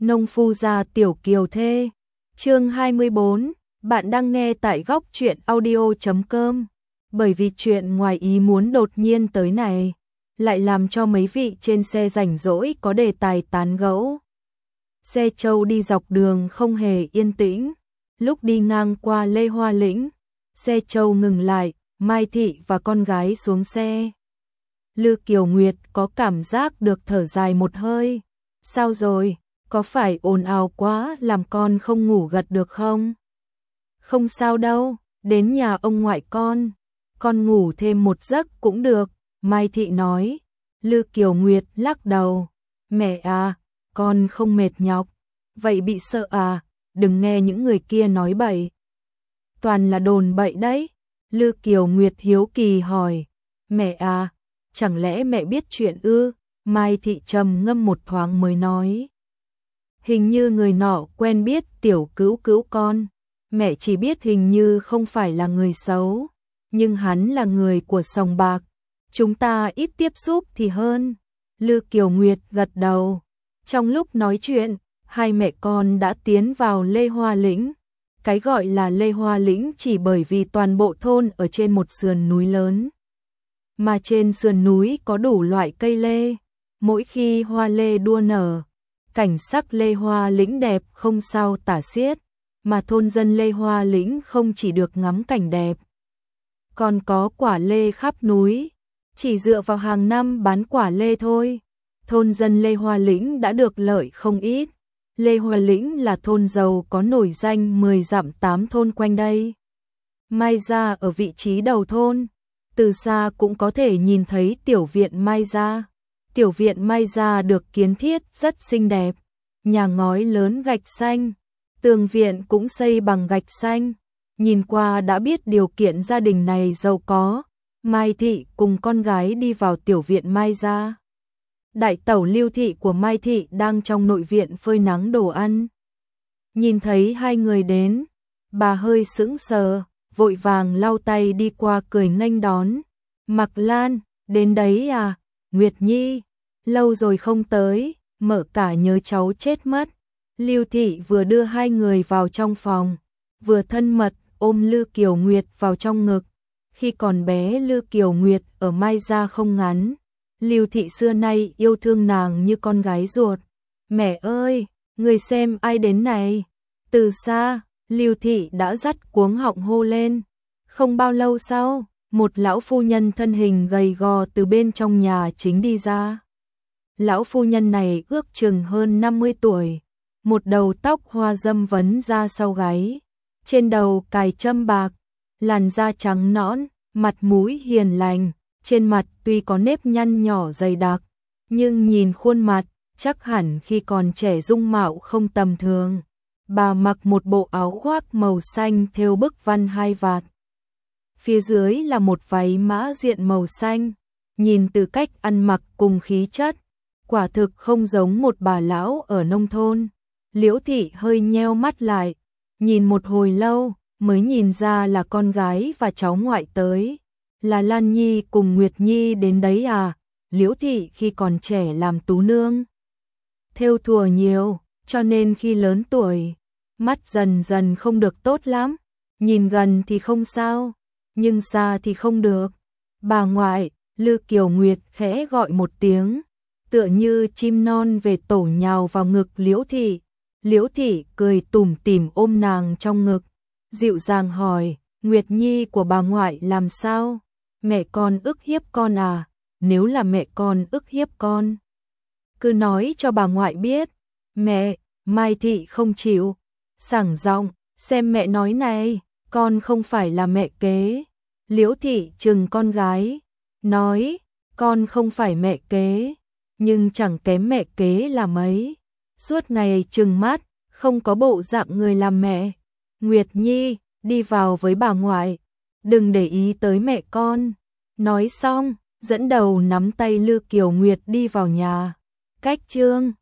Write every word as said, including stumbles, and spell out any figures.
Nông phu gia tiểu kiều thê. Chương hai mươi bốn, bạn đang nghe tại góc truyện audio chấm com. Bởi vì chuyện ngoài ý muốn đột nhiên tới này, lại làm cho mấy vị trên xe rảnh rỗi có đề tài tán gẫu. Xe Châu đi dọc đường không hề yên tĩnh, lúc đi ngang qua Lê Hoa Lĩnh, xe Châu ngừng lại, Mai Thị và con gái xuống xe. Lư Kiều Nguyệt có cảm giác được thở dài một hơi. Sao rồi, có phải ồn ào quá làm con không ngủ gật được không? Không sao đâu, đến nhà ông ngoại con, con ngủ thêm một giấc cũng được, Mai Thị nói. Lư Kiều Nguyệt lắc đầu, mẹ à, con không mệt nhọc, vậy bị sợ à, đừng nghe những người kia nói bậy. Toàn là đồn bậy đấy. Lư Kiều Nguyệt hiếu kỳ hỏi, mẹ à, chẳng lẽ mẹ biết chuyện ư? Mai Thị trầm ngâm một thoáng mới nói, hình như người nọ quen biết tiểu cữu cữu con, mẹ chỉ biết hình như không phải là người xấu, nhưng hắn là người của sòng bạc, chúng ta ít tiếp xúc thì hơn. Lư Kiều Nguyệt gật đầu. Trong lúc nói chuyện, hai mẹ con đã tiến vào Lê Hoa Lĩnh. Cái gọi là Lê Hoa Lĩnh chỉ bởi vì toàn bộ thôn ở trên một sườn núi lớn, mà trên sườn núi có đủ loại cây lê. Mỗi khi hoa lê đua nở, cảnh sắc Lê Hoa Lĩnh đẹp không sao tả xiết, mà thôn dân Lê Hoa Lĩnh không chỉ được ngắm cảnh đẹp, còn có quả lê khắp núi. Chỉ dựa vào hàng năm bán quả lê thôi, thôn dân Lê Hoa Lĩnh đã được lợi không ít. Lê Hoa Lĩnh là thôn giàu có nổi danh mười dặm tám thôn quanh đây. Mai gia ở vị trí đầu thôn, từ xa cũng có thể nhìn thấy tiểu viện Mai gia. Tiểu viện Mai gia được kiến thiết rất xinh đẹp, nhà ngói lớn gạch xanh, tường viện cũng xây bằng gạch xanh, nhìn qua đã biết điều kiện gia đình này giàu có. Mai Thị cùng con gái đi vào tiểu viện Mai gia. Đại tẩu Lưu Thị của Mai Thị đang trong nội viện phơi nắng đồ ăn. Nhìn thấy hai người đến, bà hơi sững sờ, vội vàng lau tay đi qua cười nghênh đón. Mặc Lan, đến đấy à? Nguyệt Nhi, lâu rồi không tới, mợ cả nhớ cháu chết mất. Lưu Thị vừa đưa hai người vào trong phòng, vừa thân mật ôm Lư Kiều Nguyệt vào trong ngực. Khi còn bé Lư Kiều Nguyệt ở Mai gia không ngắn, Lưu Thị xưa nay yêu thương nàng như con gái ruột. Mẹ ơi, người xem ai đến này. Từ xa, Lưu Thị đã dắt cuống họng hô lên. Không bao lâu sau, một lão phu nhân thân hình gầy gò từ bên trong nhà chính đi ra. Lão phu nhân này ước chừng hơn năm mươi tuổi, một đầu tóc hoa dâm vấn ra sau gáy, trên đầu cài châm bạc, làn da trắng nõn, mặt mũi hiền lành, trên mặt tuy có nếp nhăn nhỏ dày đặc, nhưng nhìn khuôn mặt, chắc hẳn khi còn trẻ dung mạo không tầm thường. Bà mặc một bộ áo khoác màu xanh thêu bức văn hai vạt. Phía dưới là một váy mã diện màu xanh, nhìn từ cách ăn mặc cùng khí chất, quả thực không giống một bà lão ở nông thôn. Liễu Thị hơi nheo mắt lại, nhìn một hồi lâu, mới nhìn ra là con gái và cháu ngoại tới. Là Lan Nhi cùng Nguyệt Nhi đến đấy à? Liễu Thị khi còn trẻ làm tú nương, thêu thùa nhiều, cho nên khi lớn tuổi, mắt dần dần không được tốt lắm. Nhìn gần thì không sao, nhưng xa thì không được. Bà ngoại, Lư Kiều Nguyệt khẽ gọi một tiếng, tựa như chim non về tổ nhào vào ngực Liễu Thị. Liễu Thị cười tủm tỉm ôm nàng trong ngực, dịu dàng hỏi, Nguyệt Nhi của bà ngoại làm sao? Mẹ con ức hiếp con à? Nếu là mẹ con ức hiếp con, cứ nói cho bà ngoại biết. Mẹ, Mai Thị không chịu, sảng giọng, xem mẹ nói này, con không phải là mẹ kế. Liễu Thị trừng con gái, nói, con không phải mẹ kế, nhưng chẳng kém mẹ kế là mấy. Suốt ngày trừng mắt, không có bộ dạng người làm mẹ. Nguyệt Nhi, đi vào với bà ngoại, đừng để ý tới mẹ con. Nói xong, dẫn đầu nắm tay Lư Kiều Nguyệt đi vào nhà. Cách chương